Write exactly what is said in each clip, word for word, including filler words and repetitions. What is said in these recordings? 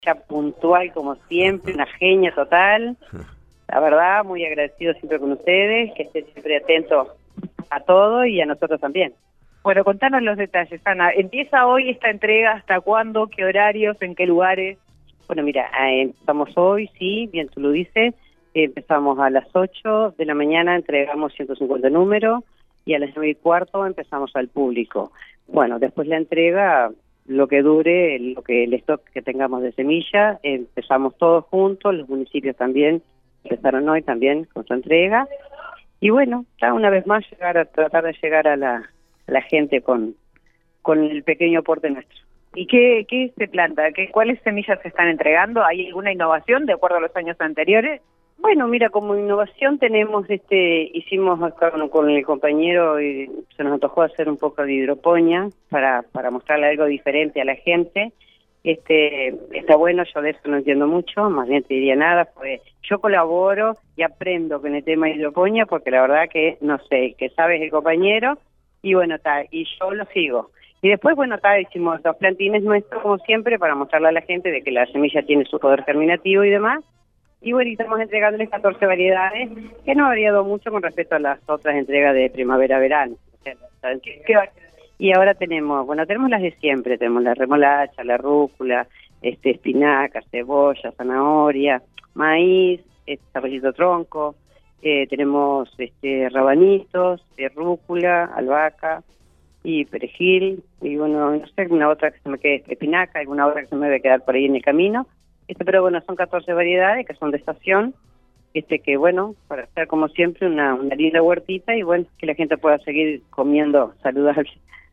ya puntual como siempre, una genia total. La verdad, muy agradecido siempre con ustedes, que estén siempre atentos a todo y a nosotros también. Bueno, contanos los detalles, Ana. ¿Empieza hoy esta entrega? ¿Hasta cuándo? ¿Qué horarios? ¿En qué lugares? Bueno, mira, eh, empezamos hoy, sí, bien tú lo dices. Eh, empezamos a las ocho de la mañana, entregamos ciento cincuenta números y a las nueve y cuarto empezamos al público. Bueno, después la entrega, lo que dure, lo que el stock que tengamos de semilla, eh, empezamos todos juntos, los municipios también empezaron hoy también con su entrega. Y bueno, ya una vez más llegar a tratar de llegar a la, a la gente con, con el pequeño aporte nuestro. ¿Y qué, qué se planta? ¿Qué, ¿Cuáles semillas se están entregando? ¿Hay alguna innovación de acuerdo a los años anteriores? Bueno, mira, como innovación tenemos, este, hicimos acá con, con el compañero, y se nos antojó hacer un poco de hidroponía para, para mostrarle algo diferente a la gente. Este, está bueno, yo de eso no entiendo mucho, más bien te diría nada, pues yo colaboro y aprendo con el tema de hidroponía porque la verdad que no sé, que sabes el compañero, y bueno, tal, y yo lo sigo. Y después, bueno, tal, hicimos los plantines nuestros como siempre para mostrarle a la gente de que la semilla tiene su poder germinativo y demás. Y bueno, y estamos entregándoles catorce variedades, que no ha variado mucho con respecto a las otras entregas de primavera-verano. O sea, ¿qué, qué va? Y ahora tenemos, bueno, tenemos las de siempre, tenemos la remolacha, la rúcula, este, espinaca, cebolla, zanahoria, maíz, este, zapallito tronco, eh, tenemos este, rabanitos, eh, rúcula, albahaca y perejil, y bueno, no sé, alguna otra que se me quede, espinaca, alguna otra que se me debe quedar por ahí en el camino. Este, pero bueno, son catorce variedades que son de estación, este que bueno, para hacer como siempre una, una linda huertita y bueno, que la gente pueda seguir comiendo saludable.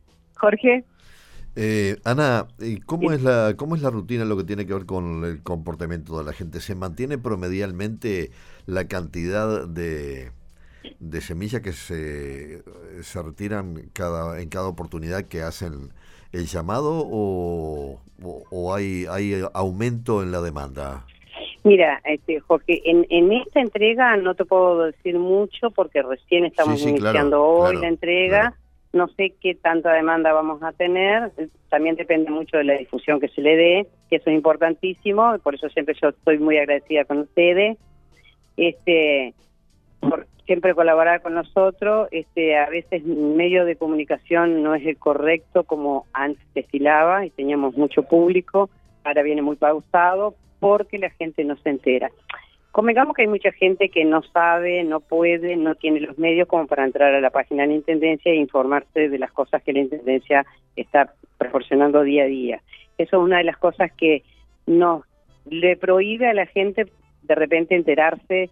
Jorge. Eh, Ana, ¿cómo es la cómo es la rutina en lo que tiene que ver con el comportamiento de la gente? ¿Se mantiene promedialmente la cantidad de, de semillas que se, se retiran cada en cada oportunidad que hacen el llamado o, o, o hay hay aumento en la demanda? Mira, este, Jorge, en, en esta entrega no te puedo decir mucho porque recién estamos sí, sí, iniciando claro, hoy claro, la entrega. Claro. No sé qué tanta demanda vamos a tener, también depende mucho de la difusión que se le dé, que eso es importantísimo, por eso siempre yo estoy muy agradecida con ustedes, este, por siempre colaborar con nosotros. Este, a veces el medio de comunicación no es el correcto como antes se estilaba y teníamos mucho público, ahora viene muy pausado porque la gente no se entera. Convengamos que hay mucha gente que no sabe, no puede, no tiene los medios como para entrar a la página de la Intendencia e informarse de las cosas que la Intendencia está proporcionando día a día. Eso es una de las cosas que nos le prohíbe a la gente de repente enterarse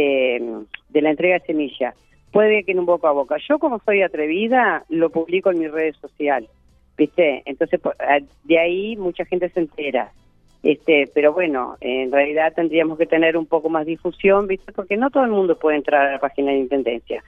de, de la entrega de semillas. Puede que en un boca a boca. Yo, como soy atrevida, lo publico en mis redes sociales, ¿viste? Entonces, de ahí mucha gente se entera. Este, pero bueno, en realidad tendríamos que tener un poco más difusión, ¿viste? Porque no todo el mundo puede entrar a la página de Intendencia.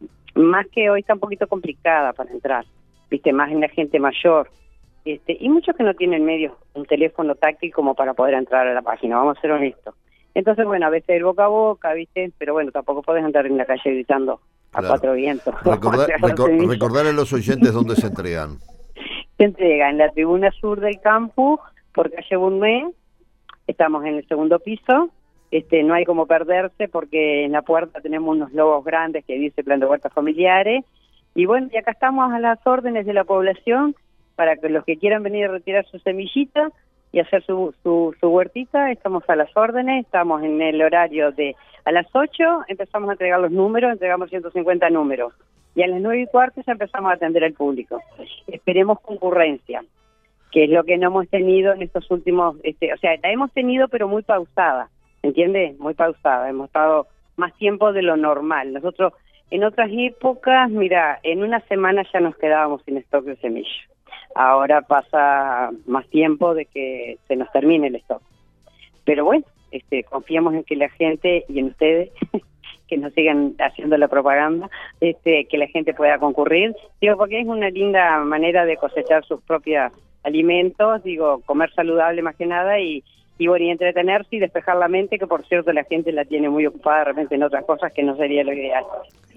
Más que hoy está un poquito complicada para entrar, ¿viste? Más en la gente mayor. Este, y muchos que no tienen medios, un teléfono táctil como para poder entrar a la página, vamos a ser honestos. Entonces, bueno, a veces el boca a boca, ¿viste? Pero bueno, tampoco podés andar en la calle gritando a claro. cuatro vientos. Recordar, recor recordar a los oyentes dónde se entregan. Se entrega en la tribuna sur del campus, por calle Bunmé, estamos en el segundo piso, este no hay como perderse porque en la puerta tenemos unos logos grandes que dice Plan de Huertas Familiares, y bueno, y acá estamos a las órdenes de la población para que los que quieran venir a retirar su semillita y hacer su, su, su huertita, estamos a las órdenes, estamos en el horario de a las ocho, empezamos a entregar los números, entregamos ciento cincuenta números, y a las nueve y cuarto ya empezamos a atender al público. Esperemos concurrencia, que es lo que no hemos tenido en estos últimos, este, o sea, la hemos tenido pero muy pausada, ¿entiendes? Muy pausada, hemos estado más tiempo de lo normal. Nosotros en otras épocas, mira, en una semana ya nos quedábamos sin stock de semillas. Ahora pasa más tiempo de que se nos termine el stock. Pero bueno, este, confiamos en que la gente y en ustedes que nos sigan haciendo la propaganda, este, que la gente pueda concurrir, digo, porque es una linda manera de cosechar sus propias alimentos, digo, comer saludable más que nada y, y bueno, y entretenerse y despejar la mente, que por cierto la gente la tiene muy ocupada de repente en otras cosas que no sería lo ideal.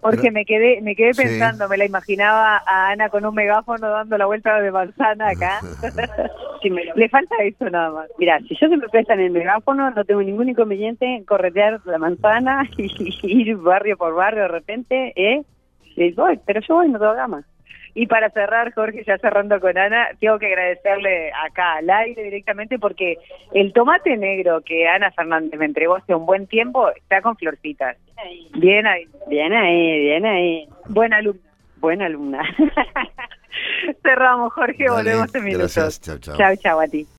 Jorge, Pero, me quedé me quedé sí. pensando, me la imaginaba a Ana con un megáfono dando la vuelta de manzana acá. Sí, me lo... Le falta eso nada más. Mira, si yo se me prestan el megáfono, no tengo ningún inconveniente en corretear la manzana y ir barrio por barrio de repente, ¿eh? Y voy, pero yo voy, no tengo gama. Y para cerrar, Jorge, ya cerrando con Ana, tengo que agradecerle acá al aire directamente porque el tomate negro que Ana Fernández me entregó hace un buen tiempo está con florcitas. Bien ahí. Bien ahí, bien ahí. Buena alumna. Buena alumna. Cerramos, Jorge, Dale, volvemos en minutos. gracias, chao, chao. Chao, chao a ti.